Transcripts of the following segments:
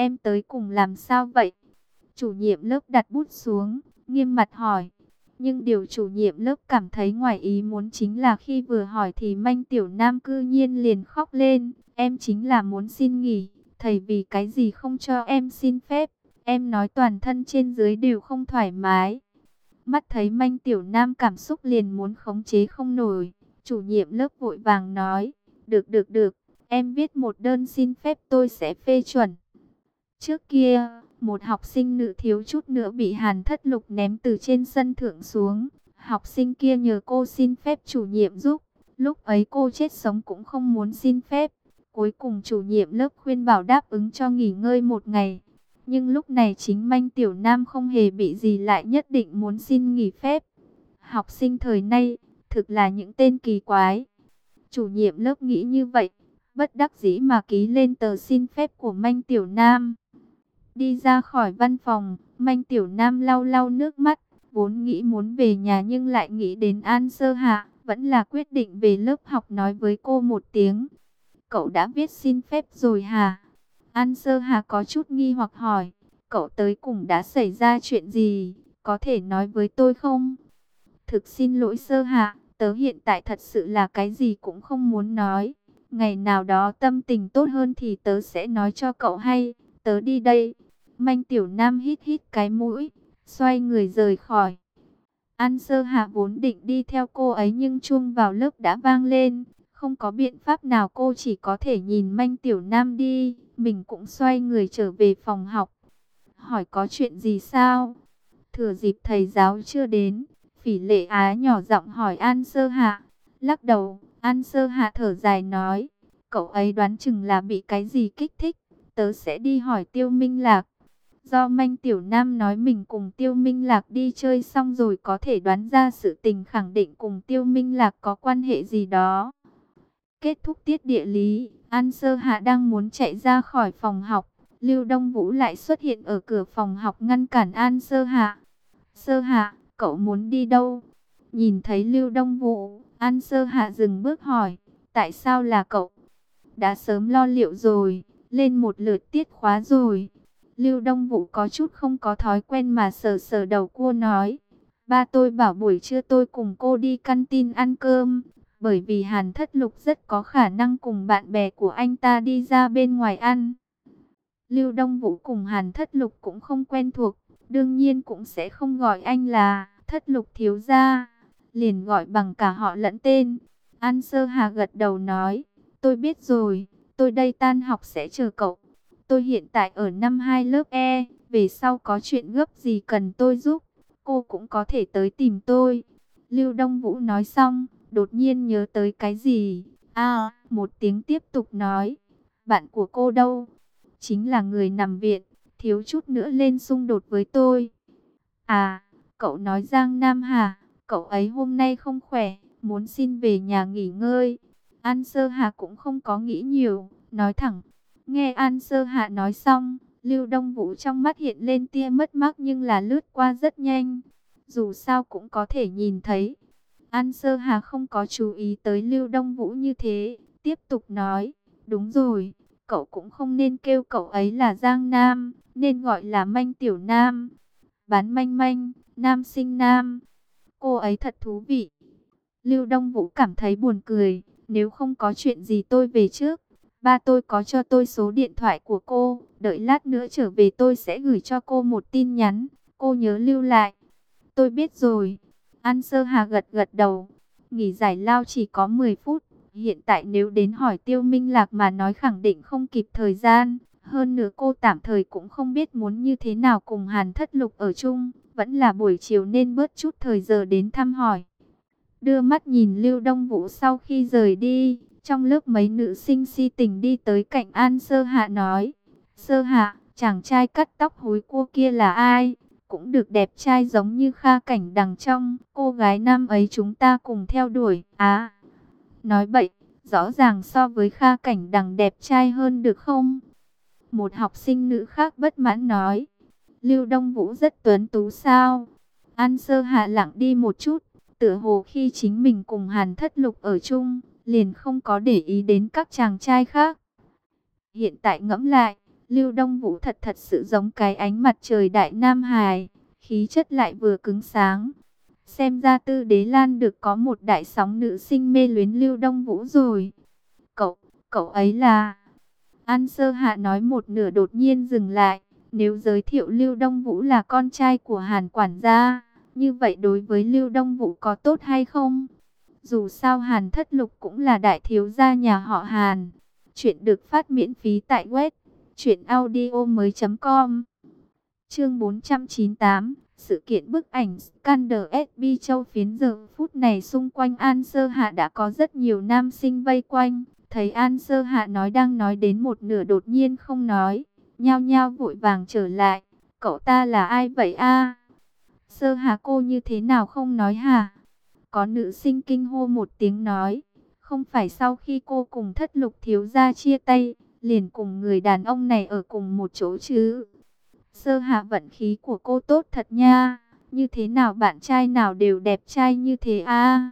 em tới cùng làm sao vậy? Chủ nhiệm lớp đặt bút xuống, nghiêm mặt hỏi. Nhưng điều chủ nhiệm lớp cảm thấy ngoài ý muốn chính là khi vừa hỏi thì Manh Tiểu Nam cư nhiên liền khóc lên. Em chính là muốn xin nghỉ, thầy vì cái gì không cho em xin phép? Em nói toàn thân trên dưới đều không thoải mái. Mắt thấy Manh Tiểu Nam cảm xúc liền muốn khống chế không nổi. Chủ nhiệm lớp vội vàng nói, được, em viết một đơn xin phép tôi sẽ phê chuẩn. Trước kia, một học sinh nữ thiếu chút nữa bị Hàn Thất Lục ném từ trên sân thượng xuống. Học sinh kia nhờ cô xin phép chủ nhiệm giúp. Lúc ấy cô chết sống cũng không muốn xin phép. Cuối cùng chủ nhiệm lớp khuyên bảo đáp ứng cho nghỉ ngơi một ngày. Nhưng lúc này chính Manh Tiểu Nam không hề bị gì lại nhất định muốn xin nghỉ phép. Học sinh thời nay, thực là những tên kỳ quái. Chủ nhiệm lớp nghĩ như vậy, bất đắc dĩ mà ký lên tờ xin phép của Manh Tiểu Nam. Đi ra khỏi văn phòng, Manh Tiểu Nam lau lau nước mắt, vốn nghĩ muốn về nhà nhưng lại nghĩ đến An Sơ Hạ, vẫn là quyết định về lớp học nói với cô một tiếng. Cậu đã viết xin phép rồi hả? An Sơ Hạ có chút nghi hoặc hỏi, cậu tới cùng đã xảy ra chuyện gì, có thể nói với tôi không? Thực xin lỗi Sơ Hạ, tớ hiện tại thật sự là cái gì cũng không muốn nói. Ngày nào đó tâm tình tốt hơn thì tớ sẽ nói cho cậu hay, tớ đi đây. Manh Tiểu Nam hít hít cái mũi, xoay người rời khỏi. An Sơ Hạ vốn định đi theo cô ấy nhưng chuông vào lớp đã vang lên. Không có biện pháp nào cô chỉ có thể nhìn Manh Tiểu Nam đi. Mình cũng xoay người trở về phòng học. Hỏi có chuyện gì sao? Thừa dịp thầy giáo chưa đến, Phỉ Lệ Á nhỏ giọng hỏi An Sơ Hạ. Lắc đầu, An Sơ Hạ thở dài nói. Cậu ấy đoán chừng là bị cái gì kích thích. Tớ sẽ đi hỏi Tiêu Minh Lạc. Do Manh Tiểu Nam nói mình cùng Tiêu Minh Lạc đi chơi xong rồi có thể đoán ra sự tình khẳng định cùng Tiêu Minh Lạc có quan hệ gì đó. Kết thúc tiết địa lý, An Sơ Hạ đang muốn chạy ra khỏi phòng học. Lưu Đông Vũ lại xuất hiện ở cửa phòng học ngăn cản An Sơ Hạ. Sơ Hạ, cậu muốn đi đâu? Nhìn thấy Lưu Đông Vũ, An Sơ Hạ dừng bước hỏi, tại sao là cậu? Đã sớm lo liệu rồi, lên một lượt tiết khóa rồi. Lưu Đông Vũ có chút không có thói quen mà sờ sờ đầu cô nói. Ba tôi bảo buổi trưa tôi cùng cô đi căn tin ăn cơm. Bởi vì Hàn Thất Lục rất có khả năng cùng bạn bè của anh ta đi ra bên ngoài ăn. Lưu Đông Vũ cùng Hàn Thất Lục cũng không quen thuộc. Đương nhiên cũng sẽ không gọi anh là Thất Lục thiếu gia. Liền gọi bằng cả họ lẫn tên. An Sơ Hà gật đầu nói. Tôi biết rồi, tôi đây tan học sẽ chờ cậu. Tôi hiện tại ở năm 2 lớp E, về sau có chuyện gấp gì cần tôi giúp, cô cũng có thể tới tìm tôi. Lưu Đông Vũ nói xong, đột nhiên nhớ tới cái gì. Một tiếng tiếp tục nói, bạn của cô đâu? Chính là người nằm viện, thiếu chút nữa lên xung đột với tôi. Cậu nói Giang Nam hả? Cậu ấy hôm nay không khỏe, muốn xin về nhà nghỉ ngơi. An Sơ Hà cũng không có nghĩ nhiều, nói thẳng. Nghe An Sơ Hạ nói xong, Lưu Đông Vũ trong mắt hiện lên tia mất mát nhưng là lướt qua rất nhanh. Dù sao cũng có thể nhìn thấy. An Sơ Hà không có chú ý tới Lưu Đông Vũ như thế, tiếp tục nói. Đúng rồi, cậu cũng không nên kêu cậu ấy là Giang Nam, nên gọi là Manh Tiểu Nam. Bán manh manh, nam sinh nam. Cô ấy thật thú vị. Lưu Đông Vũ cảm thấy buồn cười, nếu không có chuyện gì tôi về trước. Ba tôi có cho tôi số điện thoại của cô, đợi lát nữa trở về tôi sẽ gửi cho cô một tin nhắn, cô nhớ lưu lại. Tôi biết rồi. An Sơ Hà gật gật đầu. Nghỉ giải lao chỉ có 10 phút, hiện tại nếu đến hỏi Tiêu Minh Lạc mà nói khẳng định không kịp thời gian. Hơn nữa cô tạm thời cũng không biết muốn như thế nào cùng Hàn Thất Lục ở chung, vẫn là buổi chiều nên bớt chút thời giờ đến thăm hỏi. Đưa mắt nhìn Lưu Đông Vũ sau khi rời đi, trong lớp mấy nữ sinh si tình đi tới cạnh An Sơ Hạ nói. Sơ Hạ, chàng trai cắt tóc húi cua kia là ai? Cũng được đẹp trai giống như Kha Cảnh đằng trong, cô gái năm ấy chúng ta cùng theo đuổi. Nói bậy, rõ ràng so với Kha Cảnh đằng đẹp trai hơn được không? Một học sinh nữ khác bất mãn nói. Lưu Đông Vũ rất tuấn tú sao? An Sơ Hạ lặng đi một chút. Tựa hồ khi chính mình cùng Hàn Thất Lục ở chung, liền không có để ý đến các chàng trai khác. Hiện tại ngẫm lại, Lưu Đông Vũ thật thật sự giống cái ánh mặt trời Đại Nam Hải, khí chất lại vừa cứng sáng. Xem ra Tư Đế Lan được có một đại sóng nữ sinh mê luyến Lưu Đông Vũ rồi. Cậu ấy là... An Sơ Hạ nói một nửa đột nhiên dừng lại. Nếu giới thiệu Lưu Đông Vũ là con trai của Hàn quản gia, như vậy đối với Lưu Đông Vũ có tốt hay không? Dù sao Hàn Thất Lục cũng là đại thiếu gia nhà họ Hàn. Chuyện được phát miễn phí tại web truyệnaudiomoi.com. Chương 498, sự kiện bức ảnh Scandal SB Châu Phiến. Giờ phút này xung quanh An Sơ Hạ đã có rất nhiều nam sinh vây quanh. Thấy An Sơ Hạ đang nói đến một nửa đột nhiên không nói, nhao nhao vội vàng trở lại. Cậu ta là ai vậy a? Sơ Hạ cô như thế nào không nói hả? Có nữ sinh kinh hô một tiếng nói. Không phải sau khi cô cùng Thất Lục thiếu gia chia tay, liền cùng người đàn ông này ở cùng một chỗ chứ? Sơ Hạ vận khí của cô tốt thật nha. Như thế nào bạn trai nào đều đẹp trai như thế a?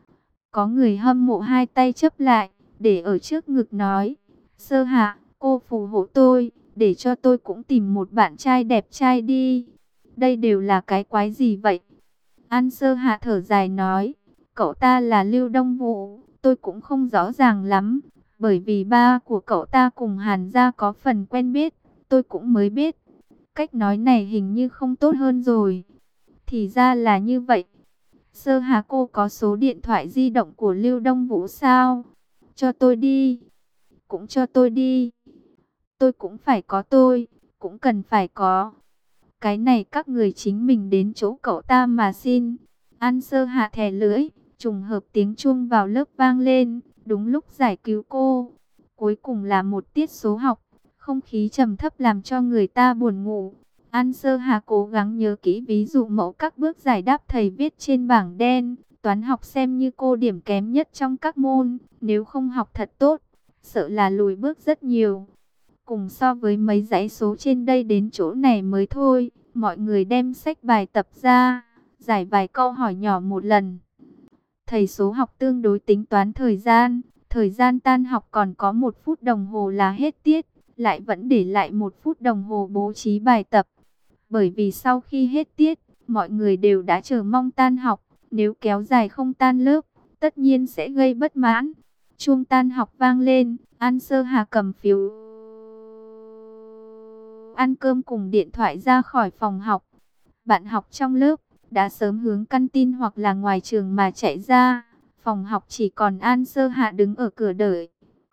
Có người hâm mộ hai tay chấp lại, để ở trước ngực nói. Sơ Hạ, cô phù hộ tôi, để cho tôi cũng tìm một bạn trai đẹp trai đi. Đây đều là cái quái gì vậy? An Sơ Hạ thở dài nói. Cậu ta là Lưu Đông Vũ, tôi cũng không rõ ràng lắm. Bởi vì ba của cậu ta cùng Hàn gia có phần quen biết, tôi cũng mới biết. Cách nói này hình như không tốt hơn rồi. Thì ra là như vậy. Sơ Hà cô có số điện thoại di động của Lưu Đông Vũ sao? Cho tôi đi. Cũng cho tôi đi. Tôi cũng phải có tôi. Cũng cần phải có. Cái này các người chính mình đến chỗ cậu ta mà xin. An Sơ Hạ thè lưỡi. Trùng hợp tiếng chuông vào lớp vang lên. Đúng lúc giải cứu cô. Cuối cùng là một tiết số học. Không khí trầm thấp làm cho người ta buồn ngủ. An Sơ Hà cố gắng nhớ kỹ ví dụ mẫu các bước giải đáp thầy viết trên bảng đen. Toán học xem như cô điểm kém nhất trong các môn. Nếu không học thật tốt, sợ là lùi bước rất nhiều. Cùng so với mấy dãy số trên đây đến chỗ này mới thôi. Mọi người đem sách bài tập ra, giải vài câu hỏi nhỏ một lần. Thầy số học tương đối tính toán thời gian. Thời gian tan học còn có 1 phút đồng hồ là hết tiết. Lại vẫn để lại 1 phút đồng hồ bố trí bài tập. Bởi vì sau khi hết tiết, mọi người đều đã chờ mong tan học. Nếu kéo dài không tan lớp, tất nhiên sẽ gây bất mãn. Chuông tan học vang lên, An Sơ Hà cầm phiếu ăn cơm cùng điện thoại ra khỏi phòng học. Bạn học trong lớp đã sớm hướng căn tin hoặc là ngoài trường mà chạy ra. Phòng học chỉ còn An Sơ Hạ đứng ở cửa đợi.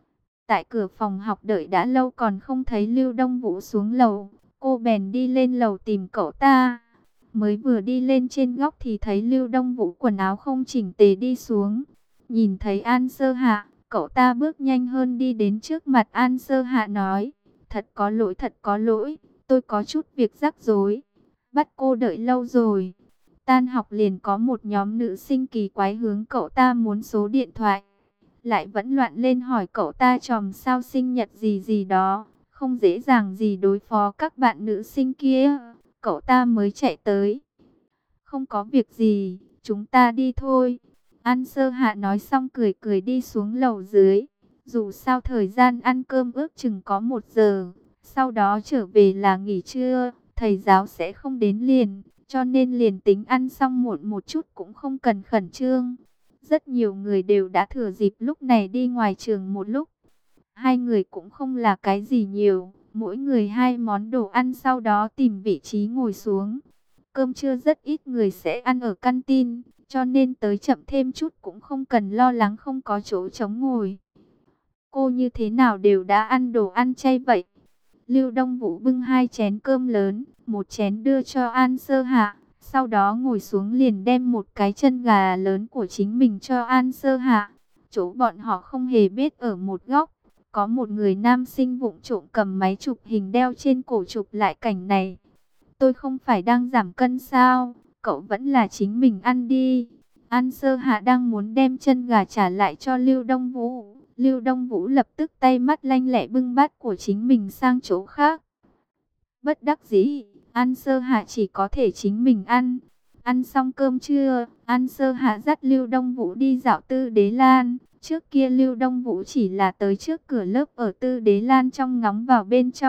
Tại cửa phòng học đợi đã lâu còn không thấy Lưu Đông Vũ xuống lầu. Cô bèn đi lên lầu tìm cậu ta. Mới vừa đi lên trên góc thì thấy Lưu Đông Vũ quần áo không chỉnh tề đi xuống. Nhìn thấy An Sơ Hạ, cậu ta bước nhanh hơn đi đến trước mặt An Sơ Hạ nói. Thật có lỗi, tôi có chút việc rắc rối. Bắt cô đợi lâu rồi. Tan học liền có một nhóm nữ sinh kỳ quái hướng cậu ta muốn số điện thoại. Lại vẫn loạn lên hỏi cậu ta chòm sao sinh nhật gì gì đó. Không dễ dàng gì đối phó các bạn nữ sinh kia. Cậu ta mới chạy tới. Không có việc gì, chúng ta đi thôi. An Sơ Hạ nói xong cười cười đi xuống lầu dưới. Dù sao thời gian ăn cơm ước chừng có 1 giờ. Sau đó trở về là nghỉ trưa. Thầy giáo sẽ không đến liền. Cho nên liền tính ăn xong muộn một chút cũng không cần khẩn trương. Rất nhiều người đều đã thừa dịp lúc này đi ngoài trường một lúc. Hai người cũng không là cái gì nhiều. Mỗi người 2 món đồ ăn, sau đó tìm vị trí ngồi xuống. Cơm trưa rất ít người sẽ ăn ở căn tin. Cho nên tới chậm thêm chút cũng không cần lo lắng không có chỗ trống ngồi. Cô như thế nào đều đã ăn đồ ăn chay vậy? Lưu Đông Vũ bưng 2 chén cơm lớn, một chén đưa cho An Sơ Hạ, sau đó ngồi xuống liền đem một cái chân gà lớn của chính mình cho An Sơ Hạ. Chỗ bọn họ không hề biết ở một góc, có một người nam sinh vụng trộm cầm máy chụp hình đeo trên cổ chụp lại cảnh này. Tôi không phải đang giảm cân sao, cậu vẫn là chính mình ăn đi. An Sơ Hạ đang muốn đem chân gà trả lại cho Lưu Đông Vũ. Lưu Đông Vũ lập tức tay mắt lanh lẹ bưng bát của chính mình sang chỗ khác. Bất đắc dĩ, An Sơ Hạ chỉ có thể chính mình ăn. Ăn xong cơm trưa, An Sơ Hạ dắt Lưu Đông Vũ đi dạo Tư Đế Lan. Trước kia Lưu Đông Vũ chỉ là tới trước cửa lớp ở Tư Đế Lan trong ngóng vào bên trong.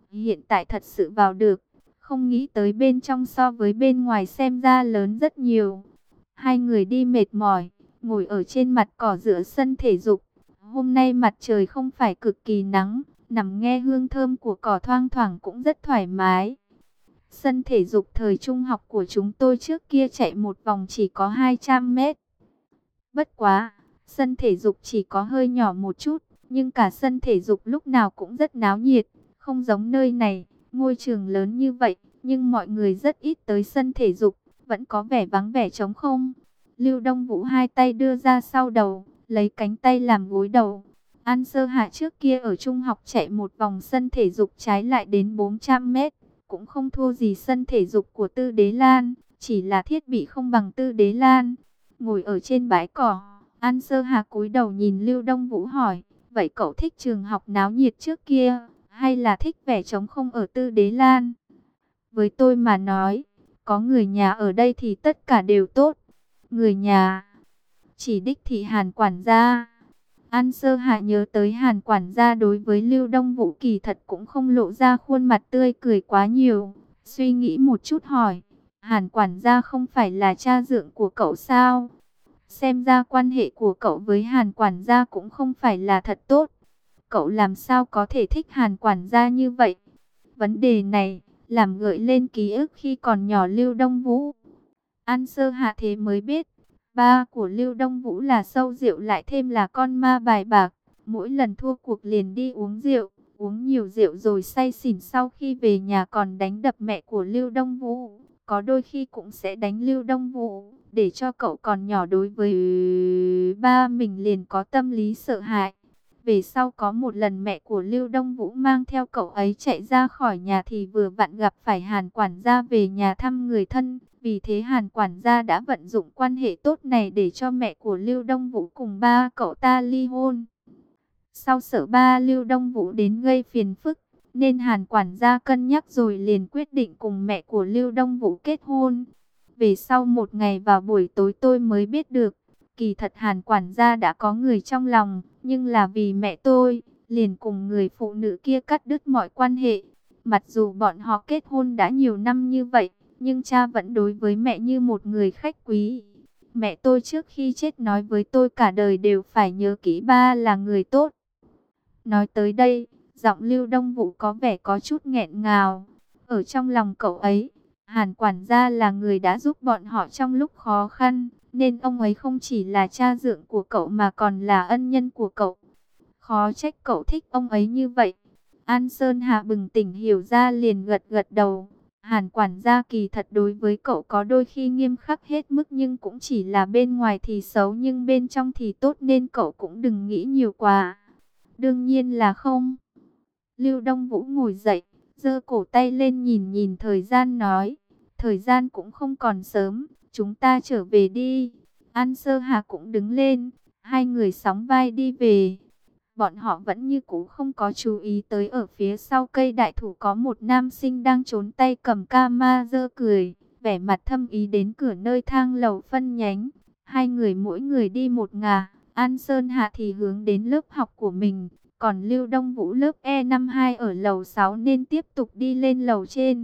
Hiện tại thật sự vào được, không nghĩ tới bên trong so với bên ngoài xem ra lớn rất nhiều. Hai người đi mệt mỏi, ngồi ở trên mặt cỏ giữa sân thể dục. Hôm nay mặt trời không phải cực kỳ nắng, nằm nghe hương thơm của cỏ thoang thoảng cũng rất thoải mái. Sân thể dục thời trung học của chúng tôi trước kia chạy một vòng chỉ có 200 mét. Bất quá, sân thể dục chỉ có hơi nhỏ một chút, nhưng cả sân thể dục lúc nào cũng rất náo nhiệt, không giống nơi này, ngôi trường lớn như vậy, nhưng mọi người rất ít tới sân thể dục, vẫn có vẻ vắng vẻ trống không. Lưu Đông Vũ hai tay đưa ra sau đầu, lấy cánh tay làm gối đầu. An Sơ Hạ trước kia ở trung học chạy một vòng sân thể dục trái lại đến 400 mét, cũng không thua gì sân thể dục của Tư Đế Lan, chỉ là thiết bị không bằng Tư Đế Lan. Ngồi ở trên bãi cỏ, An Sơ Hà cúi đầu nhìn Lưu Đông Vũ hỏi, vậy cậu thích trường học náo nhiệt trước kia, hay là thích vẻ trống không ở Tư Đế Lan? Với tôi mà nói, có người nhà ở đây thì tất cả đều tốt. Người nhà, chỉ đích thị Hàn quản gia. An Sơ Hạ nhớ tới Hàn quản gia đối với Lưu Đông Vũ kỳ thật cũng không lộ ra khuôn mặt tươi cười quá nhiều. Suy nghĩ một chút hỏi, Hàn quản gia không phải là cha dượng của cậu sao? Xem ra quan hệ của cậu với Hàn quản gia cũng không phải là thật tốt. Cậu làm sao có thể thích Hàn quản gia như vậy? Vấn đề này làm gợi lên ký ức khi còn nhỏ Lưu Đông Vũ. An Sơ Hạ thế mới biết, ba của Lưu Đông Vũ là sâu rượu lại thêm là con ma bài bạc. Mỗi lần thua cuộc liền đi uống rượu, uống nhiều rượu rồi say xỉn, sau khi về nhà còn đánh đập mẹ của Lưu Đông Vũ. Có đôi khi cũng sẽ đánh Lưu Đông Vũ, để cho cậu còn nhỏ đối với ba mình liền có tâm lý sợ hãi. Về sau có một lần mẹ của Lưu Đông Vũ mang theo cậu ấy chạy ra khỏi nhà thì vừa vặn gặp phải Hàn quản gia về nhà thăm người thân. Vì thế Hàn quản gia đã vận dụng quan hệ tốt này để cho mẹ của Lưu Đông Vũ cùng ba cậu ta ly hôn. Sau sợ ba Lưu Đông Vũ đến gây phiền phức, nên Hàn quản gia cân nhắc rồi liền quyết định cùng mẹ của Lưu Đông Vũ kết hôn. Về sau một ngày vào buổi tối tôi mới biết được, kỳ thật Hàn quản gia đã có người trong lòng, nhưng là vì mẹ tôi, liền cùng người phụ nữ kia cắt đứt mọi quan hệ. Mặc dù bọn họ kết hôn đã nhiều năm như vậy, nhưng cha vẫn đối với mẹ như một người khách quý. Mẹ tôi trước khi chết nói với tôi cả đời đều phải nhớ kỹ ba là người tốt. Nói tới đây, giọng Lưu Đông Vũ có vẻ có chút nghẹn ngào. Ở trong lòng cậu ấy, Hàn quản gia là người đã giúp bọn họ trong lúc khó khăn, nên ông ấy không chỉ là cha dượng của cậu mà còn là ân nhân của cậu. Khó trách cậu thích ông ấy như vậy. An Sơn Hạ bừng tỉnh hiểu ra liền gật gật đầu. Hàn quản gia kỳ thật đối với cậu có đôi khi nghiêm khắc hết mức, nhưng cũng chỉ là bên ngoài thì xấu nhưng bên trong thì tốt, nên cậu cũng đừng nghĩ nhiều quá. Đương nhiên là không. Lưu Đông Vũ ngồi dậy, giơ cổ tay lên nhìn nhìn thời gian nói, thời gian cũng không còn sớm, chúng ta trở về đi. An Sơ Hà cũng đứng lên, hai người sóng vai đi về. Bọn họ vẫn như cũ không có chú ý tới ở phía sau cây đại thụ có một nam sinh đang trốn tay cầm ca ma giơ cười, vẻ mặt thâm ý đến cửa nơi thang lầu phân nhánh. Hai người mỗi người đi một ngả, An Sơn Hạ thì hướng đến lớp học của mình, còn Lưu Đông Vũ lớp E52 ở lầu 6 nên tiếp tục đi lên lầu trên.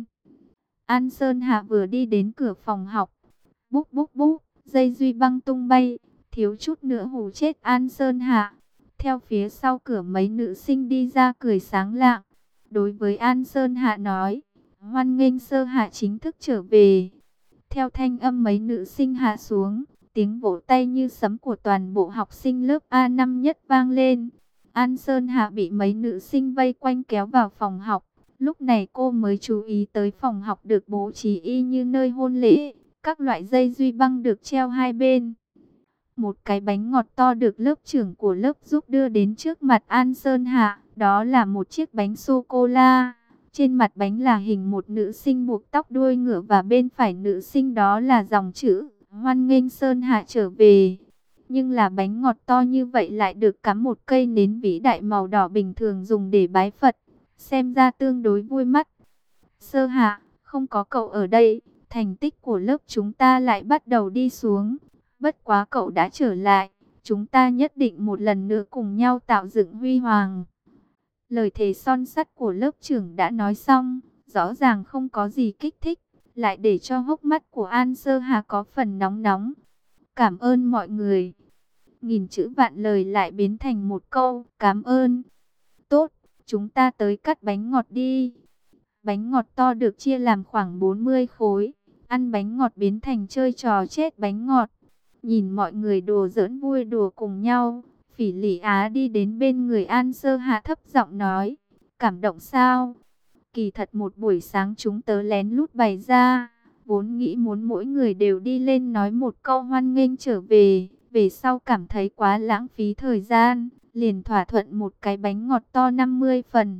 An Sơn Hạ vừa đi đến cửa phòng học, búp búp búp, dây duy băng tung bay, thiếu chút nữa hù chết An Sơn Hạ. Theo phía sau cửa mấy nữ sinh đi ra cười sáng lạng. Đối với An Sơn Hạ nói, hoan nghênh Sơ Hạ chính thức trở về. Theo thanh âm mấy nữ sinh hạ xuống, tiếng vỗ tay như sấm của toàn bộ học sinh lớp A5 nhất vang lên. An Sơn Hạ bị mấy nữ sinh vây quanh kéo vào phòng học. Lúc này cô mới chú ý tới phòng học được bố trí y như nơi hôn lễ. Các loại dây duy băng được treo hai bên. Một cái bánh ngọt to được lớp trưởng của lớp giúp đưa đến trước mặt An Sơn Hạ. Đó là một chiếc bánh sô-cô-la. Trên mặt bánh là hình một nữ sinh buộc tóc đuôi ngựa và bên phải nữ sinh đó là dòng chữ hoan nghênh Sơn Hạ trở về. Nhưng là bánh ngọt to như vậy lại được cắm một cây nến vĩ đại màu đỏ bình thường dùng để bái Phật. Xem ra tương đối vui mắt. Sơ Hạ, không có cậu ở đây, thành tích của lớp chúng ta lại bắt đầu đi xuống. Bất quá cậu đã trở lại, chúng ta nhất định một lần nữa cùng nhau tạo dựng huy hoàng. Lời thề son sắt của lớp trưởng đã nói xong, rõ ràng không có gì kích thích, lại để cho hốc mắt của An Sơ Hà có phần nóng nóng. Cảm ơn mọi người. Nghìn chữ vạn lời lại biến thành một câu cảm ơn. Tốt, chúng ta tới cắt bánh ngọt đi. Bánh ngọt to được chia làm khoảng 40 khối. Ăn bánh ngọt biến thành chơi trò chết bánh ngọt. Nhìn mọi người đùa giỡn vui đùa cùng nhau, Phỉ Lị Á đi đến bên người An Sơ Hạ thấp giọng nói, cảm động sao? Kỳ thật một buổi sáng chúng tớ lén lút bày ra, vốn nghĩ muốn mỗi người đều đi lên nói một câu hoan nghênh trở về, về sau cảm thấy quá lãng phí thời gian, liền thỏa thuận một cái bánh ngọt to 50 phần.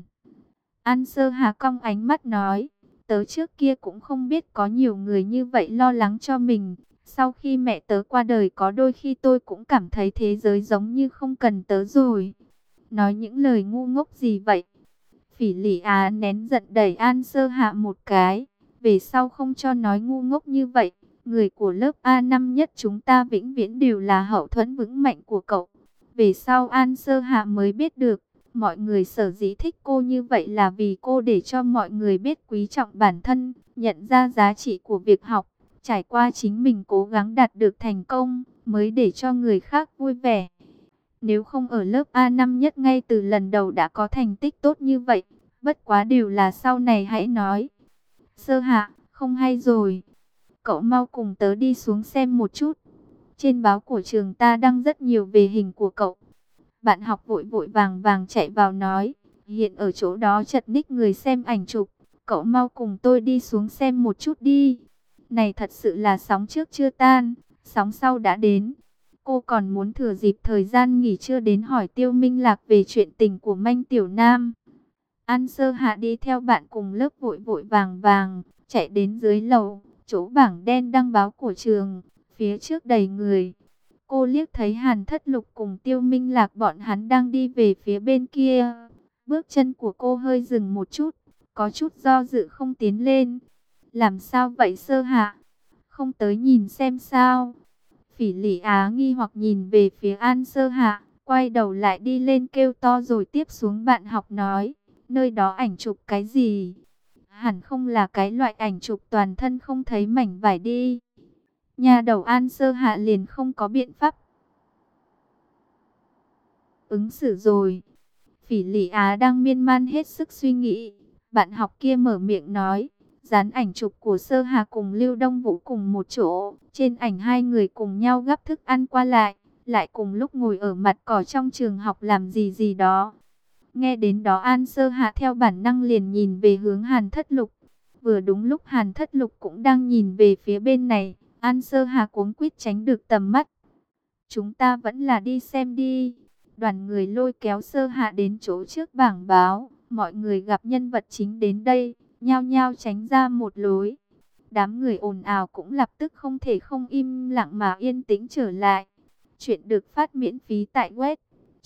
An Sơ Hà cong ánh mắt nói, tớ trước kia cũng không biết có nhiều người như vậy lo lắng cho mình. Sau khi mẹ tớ qua đời có đôi khi tôi cũng cảm thấy thế giới giống như không cần tớ rồi. Nói những lời ngu ngốc gì vậy? Phỉ Lị Á nén giận đẩy An Sơ Hạ một cái. Về sau không cho nói ngu ngốc như vậy. Người của lớp A năm nhất chúng ta vĩnh viễn đều là hậu thuẫn vững mạnh của cậu. Về sau An Sơ Hạ mới biết được. Mọi người sở dĩ thích cô như vậy là vì cô để cho mọi người biết quý trọng bản thân, nhận ra giá trị của việc học. Trải qua chính mình cố gắng đạt được thành công, mới để cho người khác vui vẻ. Nếu không ở lớp A năm nhất ngay từ lần đầu đã có thành tích tốt như vậy, bất quá đều là sau này hãy nói. Sơ Hạ, không hay rồi. Cậu mau cùng tớ đi xuống xem một chút. Trên báo của trường ta đăng rất nhiều về hình của cậu. Bạn học vội vội vàng vàng chạy vào nói, hiện ở chỗ đó chật ních người xem ảnh chụp. Cậu mau cùng tôi đi xuống xem một chút đi. Này thật sự là sóng trước chưa tan, sóng sau đã đến. Cô còn muốn thừa dịp thời gian nghỉ trưa đến hỏi Tiêu Minh Lạc về chuyện tình của Manh Tiểu Nam. An Sơ Hạ đi theo bạn cùng lớp vội vội vàng vàng, chạy đến dưới lầu, chỗ bảng đen đăng báo của trường, phía trước đầy người. Cô liếc thấy Hàn Thất Lục cùng Tiêu Minh Lạc bọn hắn đang đi về phía bên kia. Bước chân của cô hơi dừng một chút, có chút do dự không tiến lên. Làm sao vậy Sơ Hạ? Không tới nhìn xem sao? Phỉ Lị Á nghi hoặc nhìn về phía An Sơ Hạ, quay đầu lại đi lên kêu to rồi tiếp xuống bạn học nói, nơi đó ảnh chụp cái gì? Hẳn không là cái loại ảnh chụp toàn thân không thấy mảnh vải đi. Nhà đầu An Sơ Hạ liền không có biện pháp ứng xử rồi. Phỉ Lị Á đang miên man hết sức suy nghĩ. Bạn học kia mở miệng nói, dán ảnh chụp của Sơ Hà cùng Lưu Đông Vũ cùng một chỗ. Trên ảnh hai người cùng nhau gắp thức ăn qua lại cùng lúc ngồi ở mặt cỏ trong trường học làm gì gì đó. Nghe đến đó An Sơ Hạ theo bản năng liền nhìn về hướng Hàn Thất Lục. Vừa đúng lúc Hàn Thất Lục cũng đang nhìn về phía bên này, An Sơ Hà cuống quýt tránh được tầm mắt. Chúng ta vẫn là đi xem đi. Đoàn người lôi kéo Sơ Hạ đến chỗ trước bảng báo. Mọi người gặp nhân vật chính đến đây, nhao nhao tránh ra một lối. Đám người ồn ào cũng lập tức không thể không im lặng mà yên tĩnh trở lại. Chuyện được phát miễn phí tại web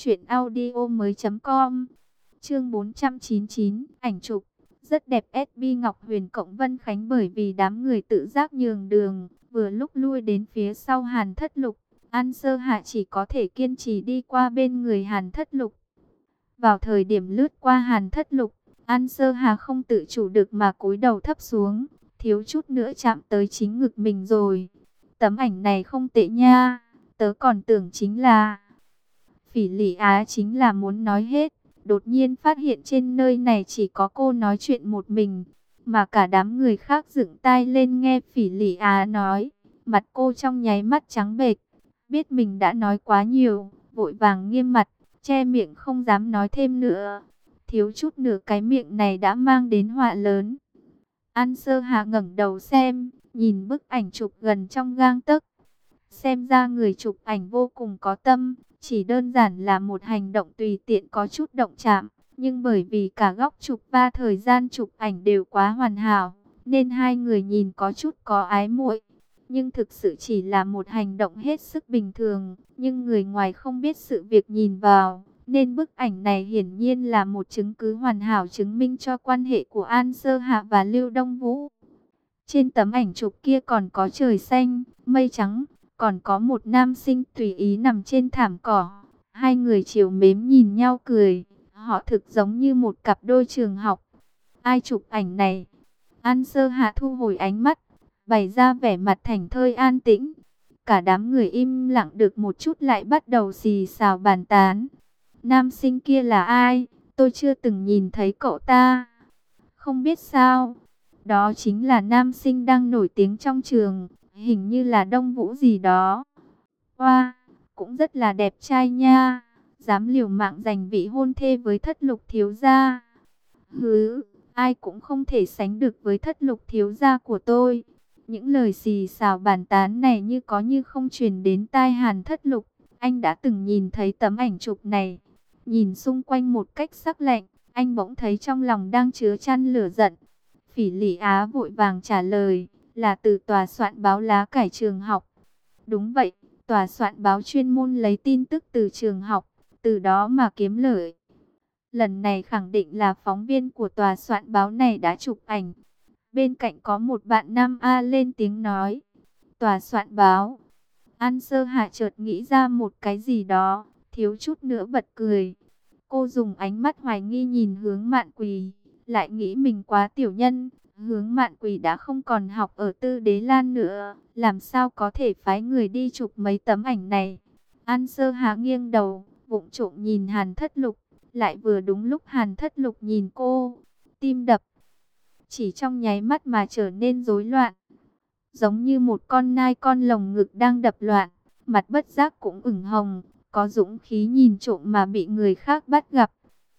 truyệnaudiomoi.com. Chương 499, ảnh chụp rất đẹp. SB Ngọc Huyền cộng Vân Khánh bởi vì đám người tự giác nhường đường, vừa lúc lui đến phía sau Hàn Thất Lục. An Sơ Hạ chỉ có thể kiên trì đi qua bên người Hàn Thất Lục. Vào thời điểm lướt qua Hàn Thất Lục, An Sơ Hà không tự chủ được mà cúi đầu thấp xuống, thiếu chút nữa chạm tới chính ngực mình rồi. Tấm ảnh này không tệ nha, tớ còn tưởng chính là... Phỉ Lị Á chính là muốn nói hết, đột nhiên phát hiện trên nơi này chỉ có cô nói chuyện một mình, mà cả đám người khác dựng tai lên nghe Phỉ Lị Á nói. Mặt cô trong nháy mắt trắng bệch, biết mình đã nói quá nhiều, vội vàng nghiêm mặt, che miệng không dám nói thêm nữa. Thiếu chút nữa cái miệng này đã mang đến họa lớn. An Sơ Hà ngẩng đầu xem, nhìn bức ảnh chụp gần trong gang tấc. Xem ra người chụp ảnh vô cùng có tâm, chỉ đơn giản là một hành động tùy tiện có chút động chạm. Nhưng bởi vì cả góc chụp và thời gian chụp ảnh đều quá hoàn hảo, nên hai người nhìn có chút có ái muội. Nhưng thực sự chỉ là một hành động hết sức bình thường, nhưng người ngoài không biết sự việc nhìn vào. Nên bức ảnh này hiển nhiên là một chứng cứ hoàn hảo chứng minh cho quan hệ của An Sơ Hạ và Lưu Đông Vũ. Trên tấm ảnh chụp kia còn có trời xanh, mây trắng, còn có một nam sinh tùy ý nằm trên thảm cỏ. Hai người trìu mến nhìn nhau cười, Họ thực giống như một cặp đôi trường học. Ai chụp ảnh này? An Sơ Hạ thu hồi ánh mắt, bày ra vẻ mặt thảnh thơi an tĩnh. Cả đám người im lặng được một chút lại bắt đầu xì xào bàn tán. Nam sinh kia là ai? Tôi chưa từng nhìn thấy cậu ta. Không biết sao. Đó chính là nam sinh đang nổi tiếng trong trường. Hình như là Đông Vũ gì đó. Wow, cũng rất là đẹp trai nha. Dám liều mạng giành vị hôn thê với Thất Lục thiếu gia. Hứ, ai cũng không thể sánh được với Thất Lục thiếu gia của tôi. Những lời xì xào bàn tán này như có như không truyền đến tai Hàn Thất Lục. Anh đã từng nhìn thấy tấm ảnh chụp này. Nhìn xung quanh một cách sắc lạnh, anh bỗng thấy trong lòng đang chứa chan lửa giận. Phỉ Lị Á vội vàng trả lời, là từ tòa soạn báo lá cải trường học. Đúng vậy, tòa soạn báo chuyên môn lấy tin tức từ trường học, từ đó mà kiếm lợi. Lần này khẳng định là phóng viên của tòa soạn báo này đã chụp ảnh. Bên cạnh có một bạn nam A lên tiếng nói. Tòa soạn báo. An Sơ Hạ chợt nghĩ ra một cái gì đó, thiếu chút nữa bật cười. Cô dùng ánh mắt hoài nghi nhìn Hướng Mạn Quỳ, lại nghĩ mình quá tiểu nhân. Hướng Mạn Quỳ đã không còn học ở Tư Đế Lan nữa, làm sao có thể phái người đi chụp mấy tấm ảnh này. An Sơ Hạ nghiêng đầu, vụng trộm nhìn Hàn Thất Lục, lại vừa đúng lúc Hàn Thất Lục nhìn cô, tim đập chỉ trong nháy mắt mà trở nên rối loạn, giống như một con nai con lồng ngực đang đập loạn, mặt bất giác cũng ửng hồng, có dũng khí nhìn trộm mà bị người khác bắt gặp.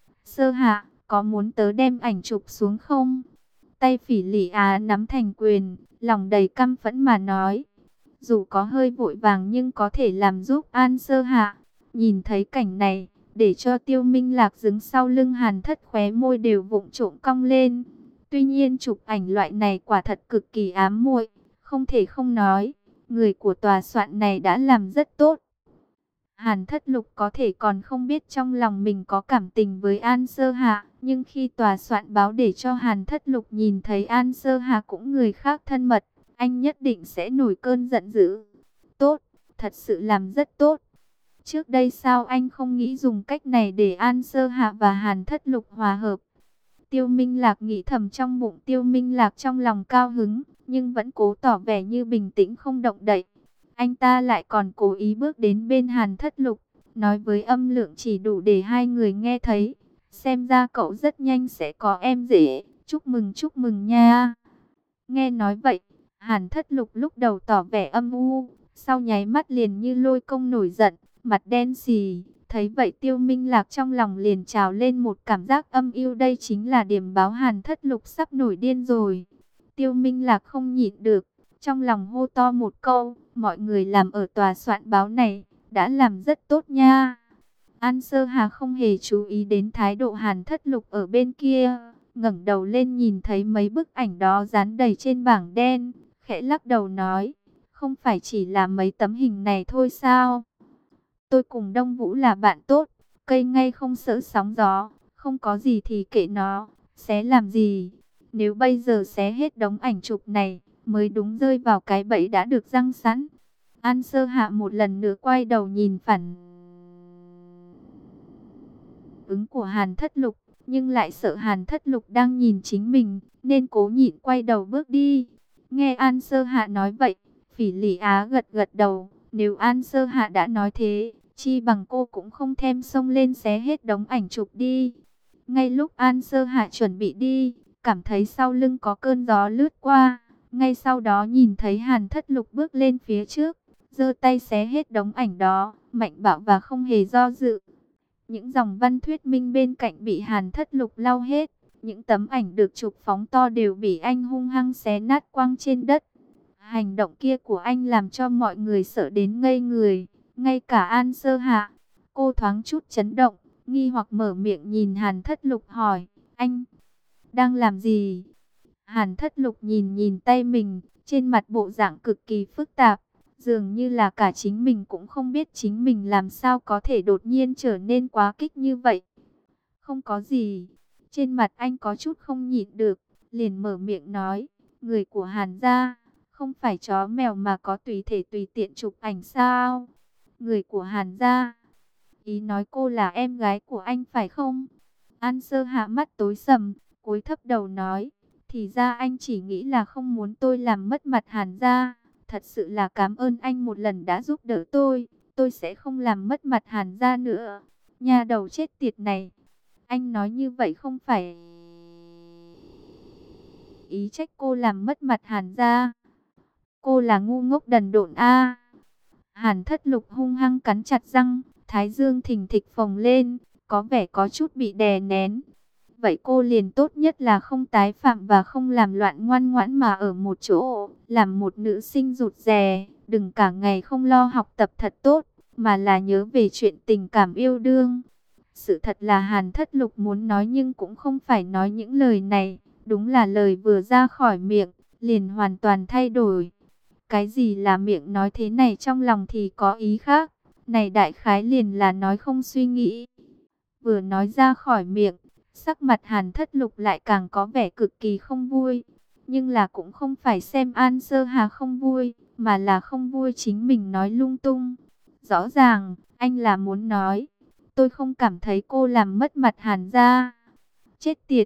Sơ Hạ, có muốn tớ đem ảnh chụp xuống không? Tay Phỉ Lị Á nắm thành quyền, lòng đầy căm phẫn mà nói. Dù có hơi vội vàng nhưng có thể làm giúp An Sơ Hạ. Nhìn thấy cảnh này, để cho Tiêu Minh Lạc đứng sau lưng Hàn Thất khóe môi đều vụng trộm cong lên. Tuy nhiên chụp ảnh loại này quả thật cực kỳ ám muội, không thể không nói, người của tòa soạn này đã làm rất tốt. Hàn Thất Lục có thể còn không biết trong lòng mình có cảm tình với An Sơ Hạ, nhưng khi tòa soạn báo để cho Hàn Thất Lục nhìn thấy An Sơ Hạ cũng người khác thân mật, anh nhất định sẽ nổi cơn giận dữ. Tốt, thật sự làm rất tốt. Trước đây sao anh không nghĩ dùng cách này để An Sơ Hạ và Hàn Thất Lục hòa hợp? Tiêu Minh Lạc nghĩ thầm trong bụng. Tiêu Minh Lạc trong lòng cao hứng, nhưng vẫn cố tỏ vẻ như bình tĩnh không động đậy. Anh ta lại còn cố ý bước đến bên Hàn Thất Lục, nói với âm lượng chỉ đủ để hai người nghe thấy. Xem ra cậu rất nhanh sẽ có em rể, chúc mừng nha. Nghe nói vậy, Hàn Thất Lục lúc đầu tỏ vẻ âm u, sau nháy mắt liền như lôi công nổi giận, mặt đen xì. Thấy vậy Tiêu Minh Lạc trong lòng liền trào lên một cảm giác âm u, đây chính là điểm báo Hàn Thất Lục sắp nổi điên rồi. Tiêu Minh Lạc không nhịn được, trong lòng hô to một câu, mọi người làm ở tòa soạn báo này, đã làm rất tốt nha. An Sơ Hà không hề chú ý đến thái độ Hàn Thất Lục ở bên kia, ngẩng đầu lên nhìn thấy mấy bức ảnh đó dán đầy trên bảng đen, khẽ lắc đầu nói, không phải chỉ là mấy tấm hình này thôi sao? Tôi cùng Đông Vũ là bạn tốt, cây ngay không sợ sóng gió, không có gì thì kệ nó, xé làm gì? Nếu bây giờ xé hết đống ảnh chụp này, mới đúng rơi vào cái bẫy đã được răng sẵn. An Sơ Hạ một lần nữa quay đầu nhìn phản ứng của Hàn Thất Lục, nhưng lại sợ Hàn Thất Lục đang nhìn chính mình, nên cố nhịn quay đầu bước đi. Nghe An Sơ Hạ nói vậy, Phỉ Lị Á gật gật đầu, nếu An Sơ Hạ đã nói thế, chi bằng cô cũng không thèm xông lên xé hết đống ảnh chụp đi. Ngay lúc An Sơ Hạ chuẩn bị đi, cảm thấy sau lưng có cơn gió lướt qua, ngay sau đó nhìn thấy Hàn Thất Lục bước lên phía trước, giơ tay xé hết đống ảnh đó, mạnh bạo và không hề do dự. Những dòng văn thuyết minh bên cạnh bị Hàn Thất Lục lau hết, những tấm ảnh được chụp phóng to đều bị anh hung hăng xé nát quăng trên đất. Hành động kia của anh làm cho mọi người sợ đến ngây người, ngay cả An Sơ Hạ. Cô thoáng chút chấn động, nghi hoặc mở miệng nhìn Hàn Thất Lục hỏi, anh đang làm gì? Hàn Thất Lục nhìn nhìn tay mình, trên mặt bộ dạng cực kỳ phức tạp, dường như là cả chính mình cũng không biết chính mình làm sao có thể đột nhiên trở nên quá kích như vậy. Không có gì, trên mặt anh có chút không nhịn được, liền mở miệng nói, người của Hàn gia, không phải chó mèo mà có tùy thể tùy tiện chụp ảnh sao? Người của Hàn gia, ý nói cô là em gái của anh phải không? An Sơ Hạ mắt tối sầm, cúi thấp đầu nói, thì ra anh chỉ nghĩ là không muốn tôi làm mất mặt Hàn gia. Thật sự là cảm ơn anh một lần đã giúp đỡ tôi sẽ không làm mất mặt Hàn gia nữa. Nhà đầu chết tiệt này, anh nói như vậy không phải ý trách cô làm mất mặt Hàn gia. Cô là ngu ngốc đần độn a. Hàn Thất Lục hung hăng cắn chặt răng, thái dương thình thịch phồng lên, có vẻ có chút bị đè nén. Vậy cô liền tốt nhất là không tái phạm và không làm loạn, ngoan ngoãn mà ở một chỗ, làm một nữ sinh rụt rè, đừng cả ngày không lo học tập thật tốt, mà là nhớ về chuyện tình cảm yêu đương. Sự thật là Hàn Thất Lục muốn nói nhưng cũng không phải nói những lời này, đúng là lời vừa ra khỏi miệng, liền hoàn toàn thay đổi. Cái gì là miệng nói thế này trong lòng thì có ý khác, này đại khái liền là nói không suy nghĩ. Vừa nói ra khỏi miệng, sắc mặt Hàn Thất Lục lại càng có vẻ cực kỳ không vui. Nhưng là cũng không phải xem An Sơ Hà không vui, mà là không vui chính mình nói lung tung. Rõ ràng, anh là muốn nói, tôi không cảm thấy cô làm mất mặt Hàn gia. Chết tiệt,